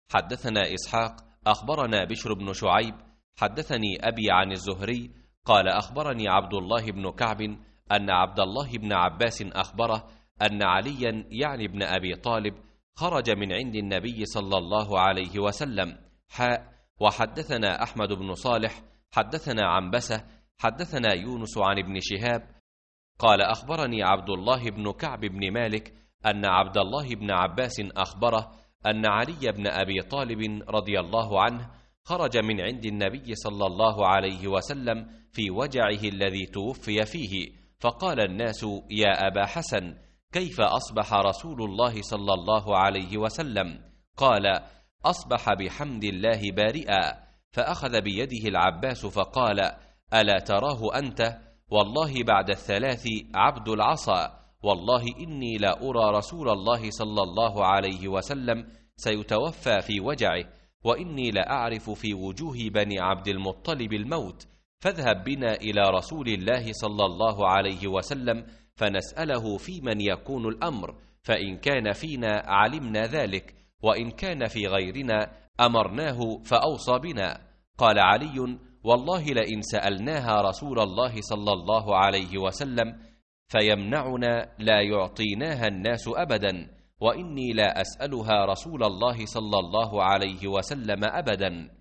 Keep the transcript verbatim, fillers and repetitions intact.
حدثنا إسحاق أخبرنا بشر بن شعيب حدثني أبي عن الزهري قال أخبرني عبد الله بن كعب أن عبد الله بن عباس أخبره أن عليا يعني ابن أبي طالب خرج من عند النبي صلى الله عليه وسلم. حاء وحدثنا أحمد بن صالح حدثنا عنبسة حدثنا يونس عن ابن شهاب قال أخبرني عبد الله بن كعب بن مالك أن عبد الله بن عباس أخبره أن علي بن أبي طالب رضي الله عنه خرج من عند النبي صلى الله عليه وسلم في وجعه الذي توفي فيه، فقال الناس: يا أبا حسن، كيف أصبح رسول الله صلى الله عليه وسلم؟ قال: أصبح بحمد الله بارئا. فأخذ بيده العباس فقال: ألا تراه أنت؟ والله بعد الثلاث عبد العصا، والله إني لا أرى رسول الله صلى الله عليه وسلم سيتوفى في وجعه، وإني لأعرف في وجوه بني عبد المطلب الموت، فاذهب بنا إلى رسول الله صلى الله عليه وسلم فنسأله في من يكون الأمر، فإن كان فينا علمنا ذلك، وإن كان في غيرنا أمرناه فأوصى بنا. قال علي: والله لئن سألناها رسول الله صلى الله عليه وسلم فيمنعنا لا يعطيناها الناس أبدا، وإني لا أسألها رسول الله صلى الله عليه وسلم أبدا.